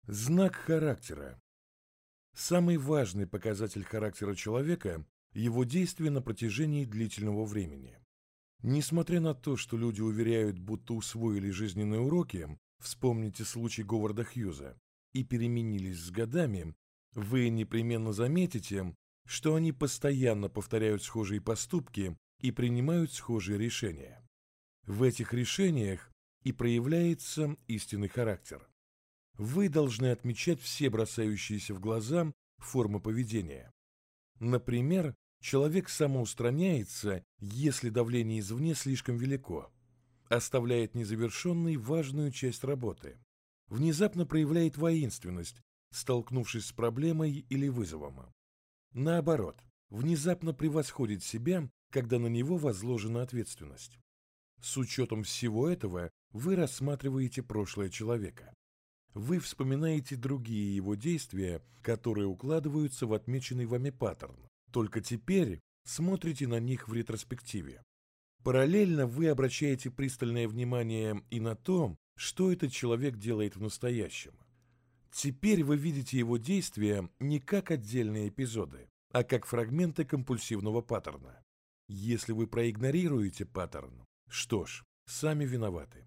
Знак характера. Самый важный показатель характера человека – его действия на протяжении длительного времени. Несмотря на то, что люди уверяют, будто усвоили жизненные уроки, вспомните случай Говарда Хьюза, и переменились с годами, вы непременно заметите, что они постоянно повторяют схожие поступки и принимают схожие решения. В этих решениях и проявляется истинный характер. Вы должны отмечать все бросающиеся в глаза формы поведения. Например, человек самоустраняется, если давление извне слишком велико, оставляет незавершенной важную часть работы, внезапно проявляет воинственность, столкнувшись с проблемой или вызовом. Наоборот, внезапно превосходит себя, когда на него возложена ответственность. С учетом всего этого вы рассматриваете прошлое человека. Вы вспоминаете другие его действия, которые укладываются в отмеченный вами паттерн, только теперь смотрите на них в ретроспективе. Параллельно вы обращаете пристальное внимание и на то, что этот человек делает в настоящем. Теперь вы видите его действия не как отдельные эпизоды, а как фрагменты компульсивного паттерна. Если вы проигнорируете паттерн, что ж, сами виноваты.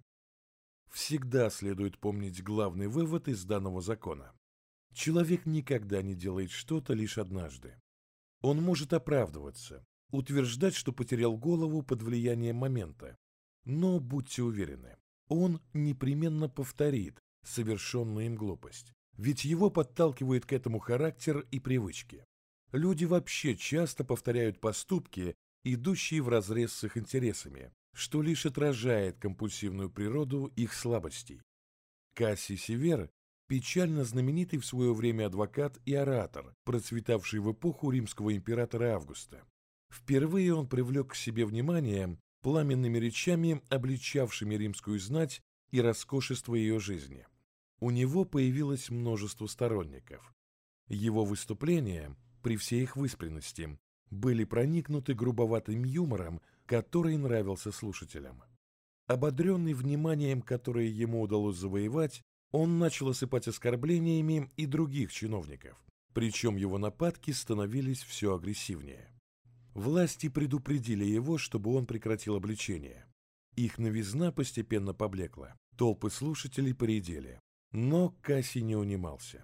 Всегда следует помнить главный вывод из данного закона. Человек никогда не делает что-то лишь однажды. Он может оправдываться, утверждать, что потерял голову под влиянием момента. Но будьте уверены, он непременно повторит совершенную им глупость. Ведь его подталкивает к этому характер и привычки. Люди вообще часто повторяют поступки, идущие вразрез с их интересами, что лишь отражает компульсивную природу их слабостей. Кассий Север – печально знаменитый в свое время адвокат и оратор, процветавший в эпоху римского императора Августа. Впервые он привлек к себе внимание пламенными речами, обличавшими римскую знать и роскошество ее жизни. У него появилось множество сторонников. Его выступления, при всей их выспренности, были проникнуты грубоватым юмором, который нравился слушателям. Ободренный вниманием, которое ему удалось завоевать, он начал осыпать оскорблениями и других чиновников, причем его нападки становились все агрессивнее. Власти предупредили его, чтобы он прекратил обличение. Их новизна постепенно поблекла, толпы слушателей поредели, но Кассий не унимался.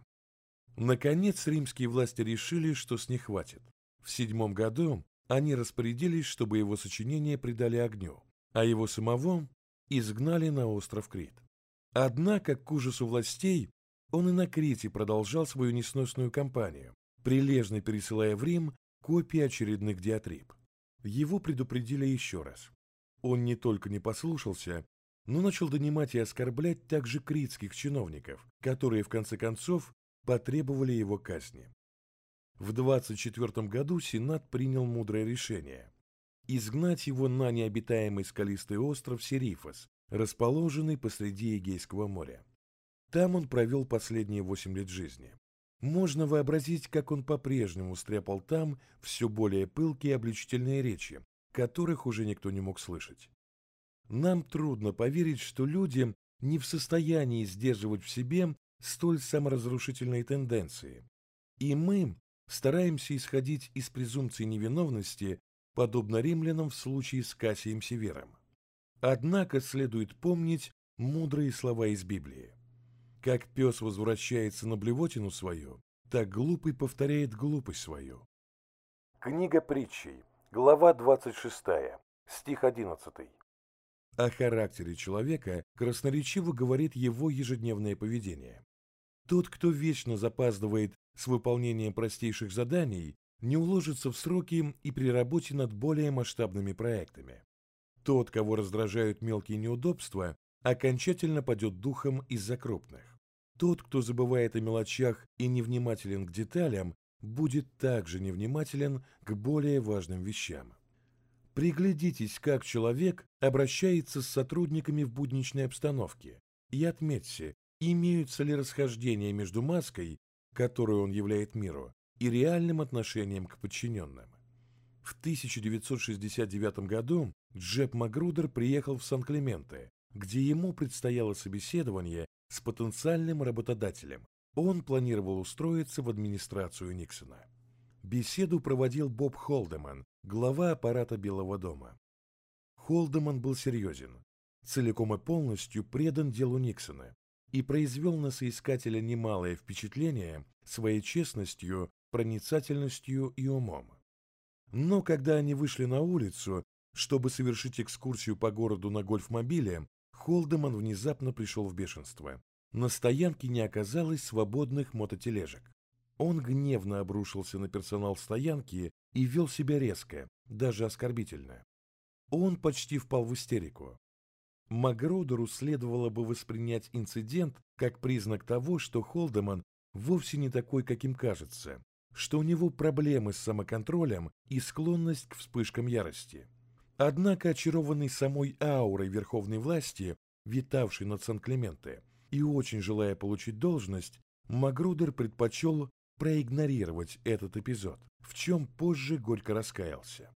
Наконец римские власти решили, что с них хватит. В 7 году они распорядились, чтобы его сочинения предали огню, а его самого изгнали на остров Крит. Однако, к ужасу властей, он и на Крите продолжал свою несносную кампанию, прилежно пересылая в Рим копии очередных диатриб. Его предупредили еще раз. Он не только не послушался, но начал донимать и оскорблять также критских чиновников, которые в конце концов потребовали его казни. В 24 году Сенат принял мудрое решение – изгнать его на необитаемый скалистый остров Серифос, расположенный посреди Эгейского моря. Там он провел последние 8 лет жизни. Можно вообразить, как он по-прежнему стряпал там все более пылкие обличительные речи, которых уже никто не мог слышать. Нам трудно поверить, что люди не в состоянии сдерживать в себе столь саморазрушительные тенденции. И мы стараемся исходить из презумпции невиновности, подобно римлянам в случае с Кассием Севером. Однако следует помнить мудрые слова из Библии. Как пес возвращается на блевотину свою, так глупый повторяет глупость свою. Книга притчей, глава 26, стих 11. О характере человека красноречиво говорит его ежедневное поведение. Тот, кто вечно запаздывает с выполнением простейших заданий, не уложится в сроки и при работе над более масштабными проектами. Тот, кого раздражают мелкие неудобства, окончательно падет духом из-за крупных. Тот, кто забывает о мелочах и невнимателен к деталям, будет также невнимателен к более важным вещам. Приглядитесь, как человек обращается с сотрудниками в будничной обстановке, и отметьте, имеются ли расхождения между маской, которую он являет миру, и реальным отношением к подчиненным. В 1969 году Джеб Магрудер приехал в Сан-Клементе, где ему предстояло собеседование с потенциальным работодателем, Он планировал устроиться в администрацию Никсона. Беседу проводил Боб Холдеман, глава аппарата Белого дома. Холдеман был серьезен, целиком и полностью предан делу Никсона и произвел на соискателя немалое впечатление своей честностью, проницательностью и умом. Но когда они вышли на улицу, чтобы совершить экскурсию по городу на гольф-мобиле, Холдеман внезапно пришел в бешенство. На стоянке не оказалось свободных мототележек. Он гневно обрушился на персонал стоянки и вел себя резко, даже оскорбительно. Он почти впал в истерику. Магрудеру следовало бы воспринять инцидент как признак того, что Холдеман вовсе не такой, каким кажется, что у него проблемы с самоконтролем и склонность к вспышкам ярости. Однако, очарованный самой аурой верховной власти, витавшей над Сан-Клементе, и очень желая получить должность, Магрудер предпочел проигнорировать этот эпизод, в чем позже горько раскаялся.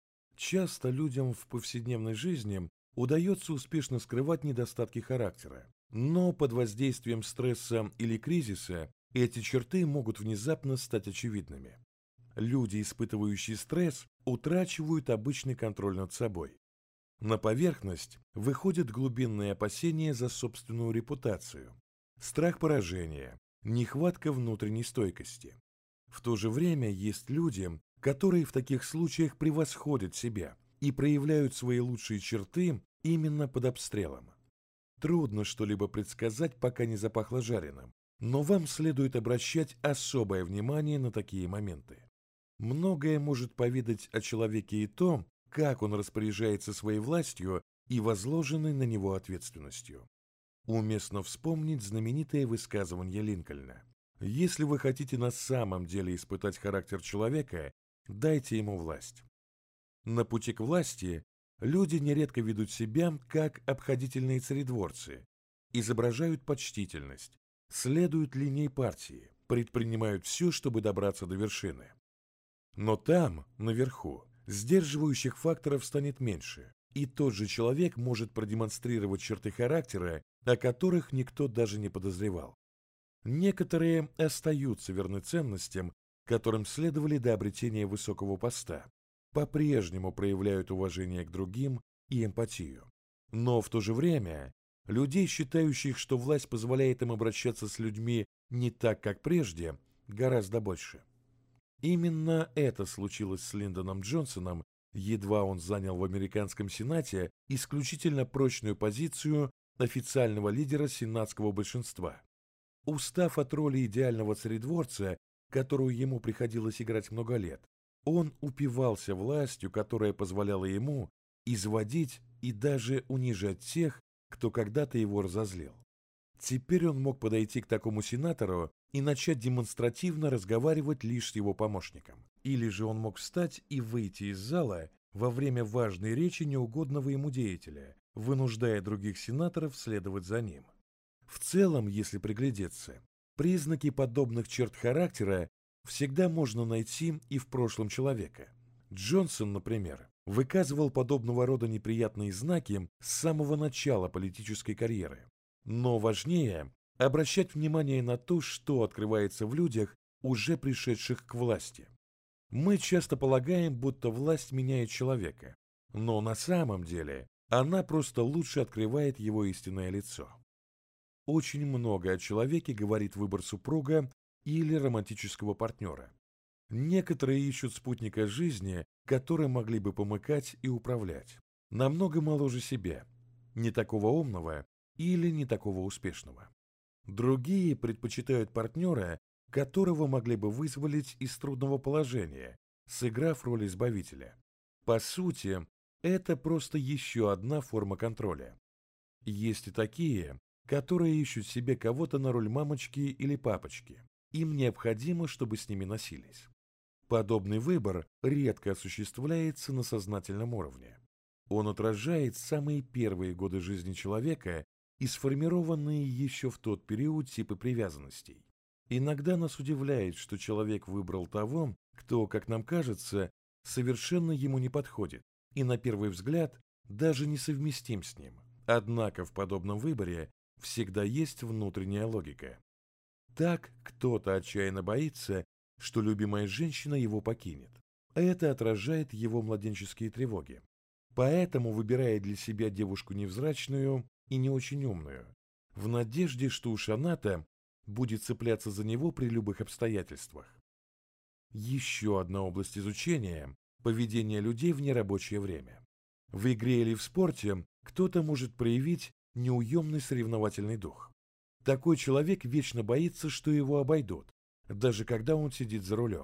Часто людям в повседневной жизни удается успешно скрывать недостатки характера, но под воздействием стресса или кризиса эти черты могут внезапно стать очевидными. Люди, испытывающие стресс, утрачивают обычный контроль над собой. На поверхность выходят глубинные опасения за собственную репутацию, страх поражения, нехватка внутренней стойкости. В то же время есть люди, которые в таких случаях превосходят себя и проявляют свои лучшие черты именно под обстрелом. Трудно что-либо предсказать, пока не запахло жареным, но вам следует обращать особое внимание на такие моменты. Многое может поведать о человеке и то, как он распоряжается своей властью и возложенной на него ответственностью. Уместно вспомнить знаменитое высказывание Линкольна: «Если вы хотите на самом деле испытать характер человека, дайте ему власть». На пути к власти люди нередко ведут себя как обходительные царедворцы, изображают почтительность, следуют линии партии, предпринимают все, чтобы добраться до вершины. Но там, наверху, сдерживающих факторов станет меньше, и тот же человек может продемонстрировать черты характера, о которых никто даже не подозревал. Некоторые остаются верны ценностям, которым следовали до обретения высокого поста, по-прежнему проявляют уважение к другим и эмпатию. Но в то же время людей, считающих, что власть позволяет им обращаться с людьми не так, как прежде, гораздо больше. Именно это случилось с Линдоном Джонсоном, едва он занял в американском Сенате исключительно прочную позицию официального лидера сенатского большинства. Устав от роли идеального царедворца, которую ему приходилось играть много лет, он упивался властью, которая позволяла ему изводить и даже унижать тех, кто когда-то его разозлил. Теперь он мог подойти к такому сенатору и начать демонстративно разговаривать лишь с его помощником. Или же он мог встать и выйти из зала во время важной речи неугодного ему деятеля, вынуждая других сенаторов следовать за ним. В целом, если приглядеться, признаки подобных черт характера всегда можно найти и в прошлом человека. Джонсон, например, выказывал подобного рода неприятные знаки с самого начала политической карьеры. Но важнее обращать внимание на то, что открывается в людях, уже пришедших к власти. Мы часто полагаем, будто власть меняет человека, но на самом деле она просто лучше открывает его истинное лицо. Очень много о человеке говорит выбор супруга или романтического партнера. Некоторые ищут спутника жизни, которые могли бы помыкать и управлять, намного моложе себя, не такого умного или не такого успешного. Другие предпочитают партнера, которого могли бы вызволить из трудного положения, сыграв роль избавителя. По сути, это просто еще одна форма контроля. Есть и такие, которые ищут себе кого-то на роль мамочки или папочки. Им необходимо, чтобы с ними носились. Подобный выбор редко осуществляется на сознательном уровне. Он отражает самые первые годы жизни человека и сформированные еще в тот период типы привязанностей. Иногда нас удивляет, что человек выбрал того, кто, как нам кажется, совершенно ему не подходит и на первый взгляд даже несовместим с ним. Однако в подобном выборе всегда есть внутренняя логика. Так кто-то отчаянно боится, что любимая женщина его покинет. Это отражает его младенческие тревоги. Поэтому выбирает для себя девушку невзрачную и не очень умную, в надежде, что уж она-то будет цепляться за него при любых обстоятельствах. Еще одна область изучения – поведение людей в нерабочее время. В игре или в спорте кто-то может проявить неуемный соревновательный дух. Такой человек вечно боится, что его обойдут, даже когда он сидит за рулем.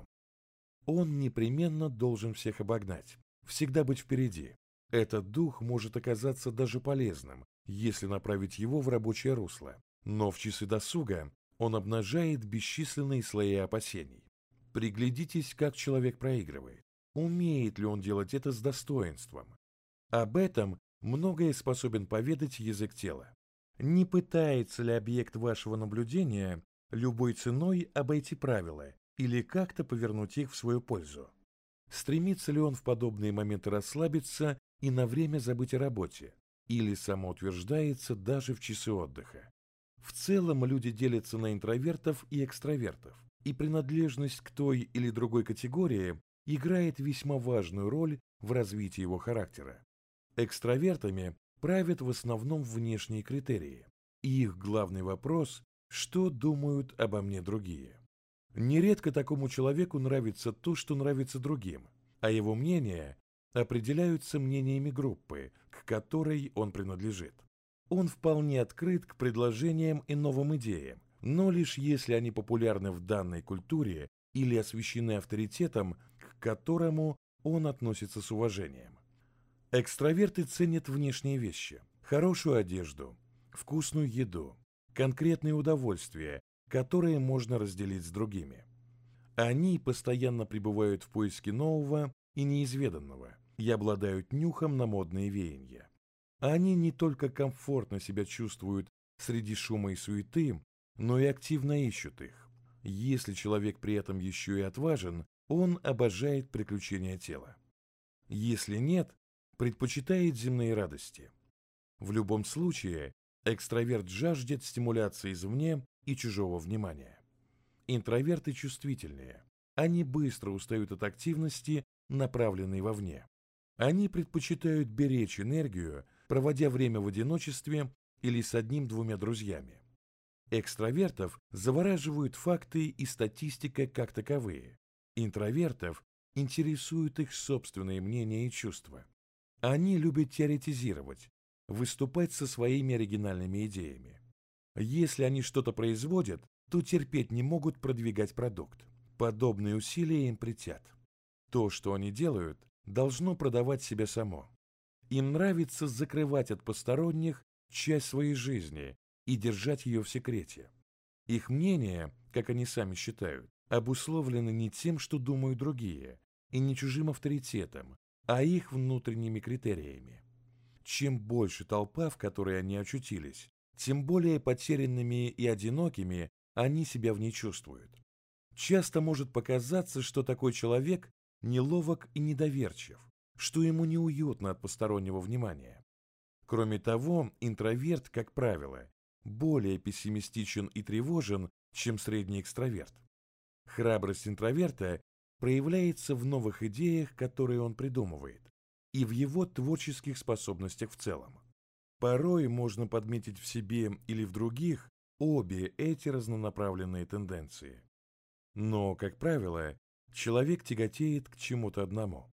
Он непременно должен всех обогнать, всегда быть впереди. Этот дух может оказаться даже полезным, если направить его в рабочее русло, но в часы досуга он обнажает бесчисленные слои опасений. Приглядитесь, как человек проигрывает. Умеет ли он делать это с достоинством? Об этом многое способен поведать язык тела. Не пытается ли объект вашего наблюдения любой ценой обойти правила или как-то повернуть их в свою пользу? Стремится ли он в подобные моменты расслабиться и на время забыть о работе? Или самоутверждается даже в часы отдыха? В целом люди делятся на интровертов и экстравертов, и принадлежность к той или другой категории играет весьма важную роль в развитии его характера. Экстравертами правят в основном внешние критерии, и их главный вопрос – что думают обо мне другие. Нередко такому человеку нравится то, что нравится другим, а его мнения определяются мнениями группы, к которой он принадлежит. Он вполне открыт к предложениям и новым идеям, но лишь если они популярны в данной культуре или освящены авторитетом, к которому он относится с уважением. Экстраверты ценят внешние вещи, хорошую одежду, вкусную еду, конкретные удовольствия, которые можно разделить с другими. Они постоянно пребывают в поиске нового и неизведанного и обладают нюхом на модные веяния. Они не только комфортно себя чувствуют среди шума и суеты, но и активно ищут их. Если человек при этом еще и отважен, он обожает приключения тела. Если нет, предпочитает земные радости. В любом случае, экстраверт жаждет стимуляции извне и чужого внимания. Интроверты чувствительнее. Они быстро устают от активности, направленной вовне. Они предпочитают беречь энергию, проводя время в одиночестве или с одним-двумя друзьями. Экстравертов завораживают факты и статистика как таковые. Интровертов интересуют их собственные мнения и чувства. Они любят теоретизировать, выступать со своими оригинальными идеями. Если они что-то производят, то терпеть не могут продвигать продукт. Подобные усилия им претят. То, что они делают, должно продавать себя само. Им нравится закрывать от посторонних часть своей жизни и держать ее в секрете. Их мнения, как они сами считают, обусловлены не тем, что думают другие, и не чужим авторитетом, а их внутренними критериями. Чем больше толпа, в которой они очутились, тем более потерянными и одинокими они себя в ней чувствуют. Часто может показаться, что такой человек неловок и недоверчив, что ему неуютно от постороннего внимания. Кроме того, интроверт, как правило, более пессимистичен и тревожен, чем средний экстраверт. Храбрость интроверта проявляется в новых идеях, которые он придумывает, и в его творческих способностях в целом. Порой можно подметить в себе или в других обе эти разнонаправленные тенденции. Но, как правило, человек тяготеет к чему-то одному.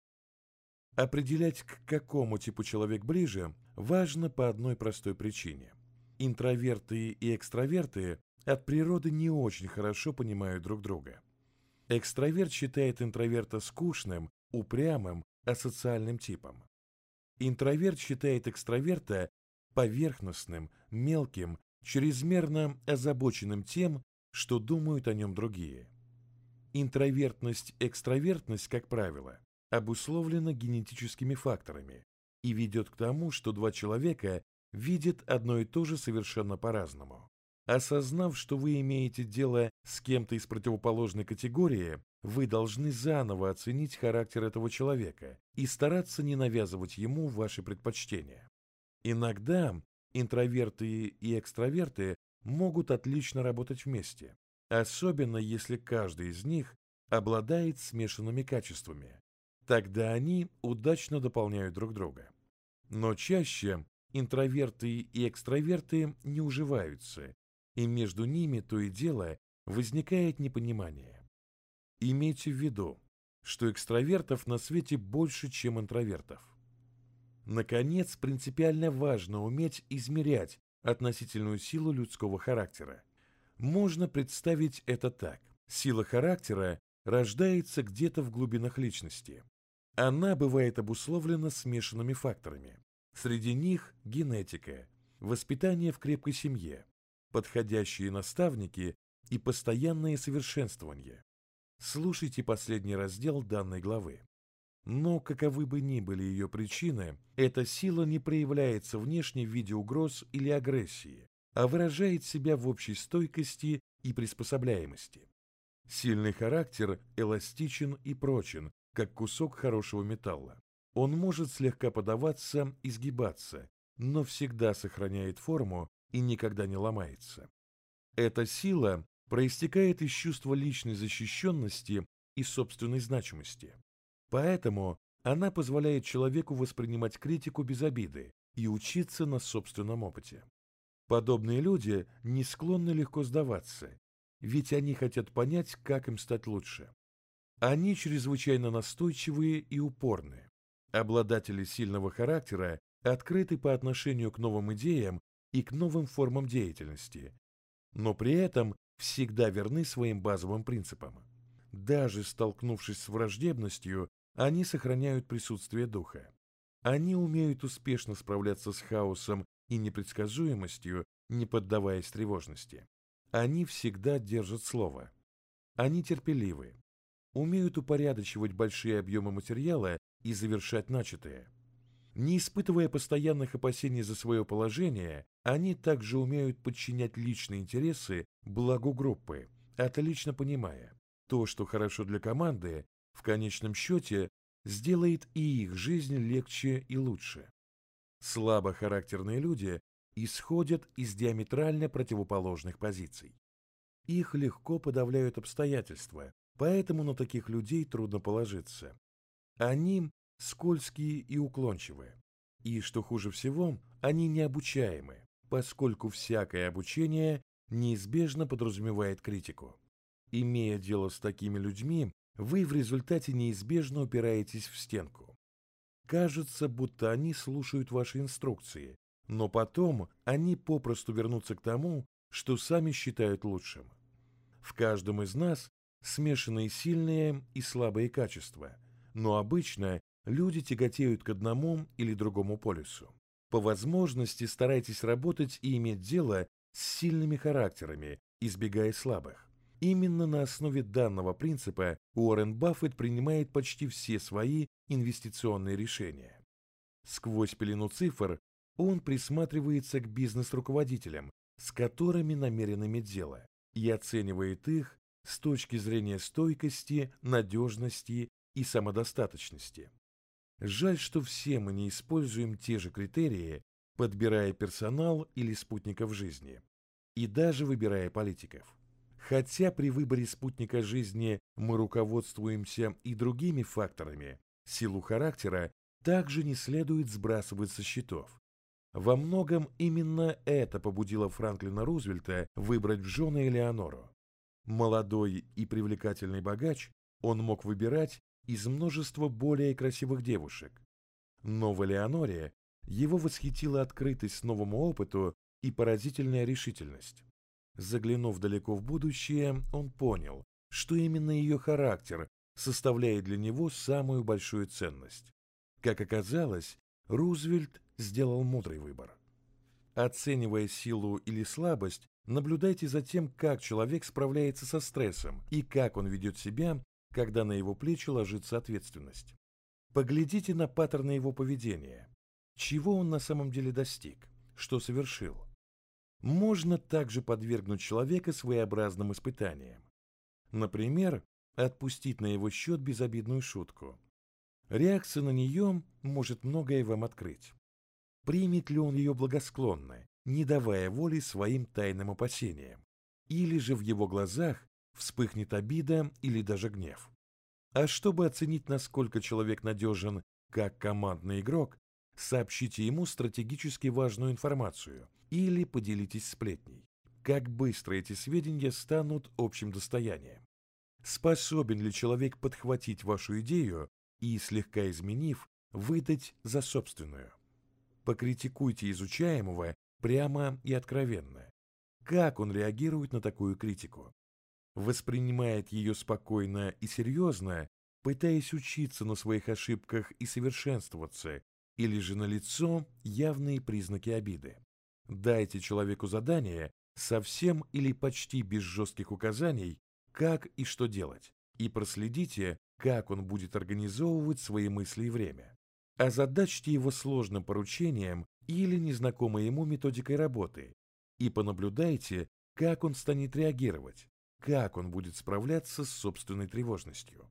Определять, к какому типу человек ближе, важно по одной простой причине. Интроверты и экстраверты от природы не очень хорошо понимают друг друга. Экстраверт считает интроверта скучным, упрямым, асоциальным типом. Интроверт считает экстраверта поверхностным, мелким, чрезмерно озабоченным тем, что думают о нем другие. Интровертность, экстравертность, как правило, обусловлена генетическими факторами и ведет к тому, что два человека видят одно и то же совершенно по-разному. Осознав, что вы имеете дело с кем-то из противоположной категории, вы должны заново оценить характер этого человека и стараться не навязывать ему ваши предпочтения. Иногда интроверты и экстраверты могут отлично работать вместе. особенно если каждый из них обладает смешанными качествами. Тогда они удачно дополняют друг друга. Но чаще интроверты и экстраверты не уживаются, и между ними то и дело возникает непонимание. Имейте в виду, что экстравертов на свете больше, чем интровертов. Наконец, принципиально важно уметь измерять относительную силу людского характера. Можно представить это так. Сила характера рождается где-то в глубинах личности. Она бывает обусловлена смешанными факторами. Среди них генетика, воспитание в крепкой семье, подходящие наставники и постоянное совершенствование. Слушайте последний раздел данной главы. Но, каковы бы ни были ее причины, эта сила не проявляется внешне в виде угроз или агрессии, а выражает себя в общей стойкости и приспособляемости. Сильный характер эластичен и прочен, как кусок хорошего металла. Он может слегка подаваться и сгибаться, но всегда сохраняет форму и никогда не ломается. Эта сила проистекает из чувства личной защищенности и собственной значимости. Поэтому она позволяет человеку воспринимать критику без обиды и учиться на собственном опыте. Подобные люди не склонны легко сдаваться, ведь они хотят понять, как им стать лучше. Они чрезвычайно настойчивые и упорные. Обладатели сильного характера открыты по отношению к новым идеям и к новым формам деятельности, но при этом всегда верны своим базовым принципам. Даже столкнувшись с враждебностью, они сохраняют присутствие духа. Они умеют успешно справляться с хаосом и непредсказуемостью, не поддаваясь тревожности. Они всегда держат слово. Они терпеливы, умеют упорядочивать большие объемы материала и завершать начатое. Не испытывая постоянных опасений за свое положение, они также умеют подчинять личные интересы благу группы, отлично понимая, то, что хорошо для команды, в конечном счете сделает и их жизнь легче и лучше. Слабохарактерные люди исходят из диаметрально противоположных позиций. Их легко подавляют обстоятельства, поэтому на таких людей трудно положиться. Они скользкие и уклончивые. И, что хуже всего, они необучаемы, поскольку всякое обучение неизбежно подразумевает критику. Имея дело с такими людьми, вы в результате неизбежно упираетесь в стенку. Кажется, будто они слушают ваши инструкции, но потом они попросту вернутся к тому, что сами считают лучшим. В каждом из нас смешанные сильные и слабые качества, но обычно люди тяготеют к одному или другому полюсу. По возможности старайтесь работать и иметь дело с сильными характерами, избегая слабых. Именно на основе данного принципа Уоррен Баффет принимает почти все свои инвестиционные решения. Сквозь пелену цифр он присматривается к бизнес-руководителям, с которыми намерен иметь дело, и оценивает их с точки зрения стойкости, надежности и самодостаточности. Жаль, что все мы не используем те же критерии, подбирая персонал или спутников жизни, и даже выбирая политиков. Хотя при выборе спутника жизни мы руководствуемся и другими факторами, силу характера также не следует сбрасывать со счетов. Во многом именно это побудило Франклина Рузвельта выбрать в жены Элеонору. Молодой и привлекательный богач, он мог выбирать из множества более красивых девушек. Но в Элеоноре его восхитила открытость новому опыту и поразительная решительность. Заглянув далеко в будущее, он понял, что именно ее характер составляет для него самую большую ценность. Как оказалось, Рузвельт сделал мудрый выбор. Оценивая силу или слабость, наблюдайте за тем, как человек справляется со стрессом и как он ведет себя, когда на его плечи ложится ответственность. Поглядите на паттерны его поведения. Чего он на самом деле достиг? Что совершил? Можно также подвергнуть человека своеобразным испытаниям. Например, отпустить на его счет безобидную шутку. Реакция на нее может многое вам открыть. Примет ли он ее благосклонно, не давая воли своим тайным опасениям? или же в его глазах вспыхнет обида или даже гнев. А чтобы оценить, насколько человек надежен как командный игрок, сообщите ему стратегически важную информацию или поделитесь сплетней. Как быстро эти сведения станут общим достоянием? Способен ли человек подхватить вашу идею и, слегка изменив, выдать за собственную? Покритикуйте изучаемого прямо и откровенно. Как он реагирует на такую критику? Воспринимает ее спокойно и серьезно, пытаясь учиться на своих ошибках и совершенствоваться, или же налицо явные признаки обиды? Дайте человеку задание совсем или почти без жестких указаний, как и что делать, и проследите, как он будет организовывать свои мысли и время. Озадачьте его сложным поручением или незнакомой ему методикой работы и понаблюдайте, как он станет реагировать, как он будет справляться с собственной тревожностью.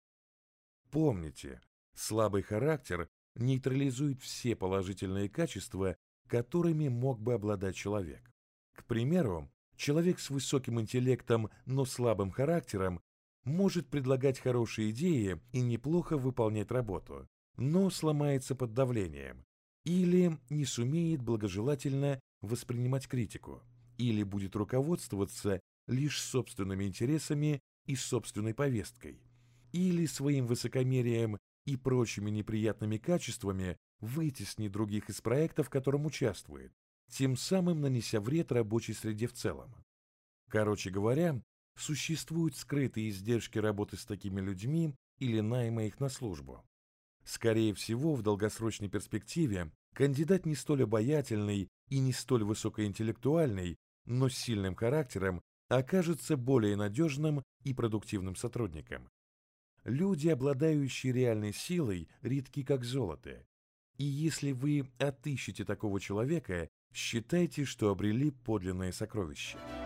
Помните, слабый характер нейтрализует все положительные качества, которыми мог бы обладать человек. К примеру, человек с высоким интеллектом, но слабым характером может предлагать хорошие идеи и неплохо выполнять работу, но сломается под давлением, или не сумеет благожелательно воспринимать критику, или будет руководствоваться лишь собственными интересами и собственной повесткой, или своим высокомерием и прочими неприятными качествами вытеснит других из проекта, в котором участвует, тем самым нанеся вред рабочей среде в целом. Короче говоря, существуют скрытые издержки работы с такими людьми или найма их на службу. Скорее всего, в долгосрочной перспективе кандидат не столь обаятельный и не столь высокоинтеллектуальный, но с сильным характером окажется более надежным и продуктивным сотрудником. Люди, обладающие реальной силой, редки как золото. И если вы отыщете такого человека, считайте, что обрели подлинное сокровище.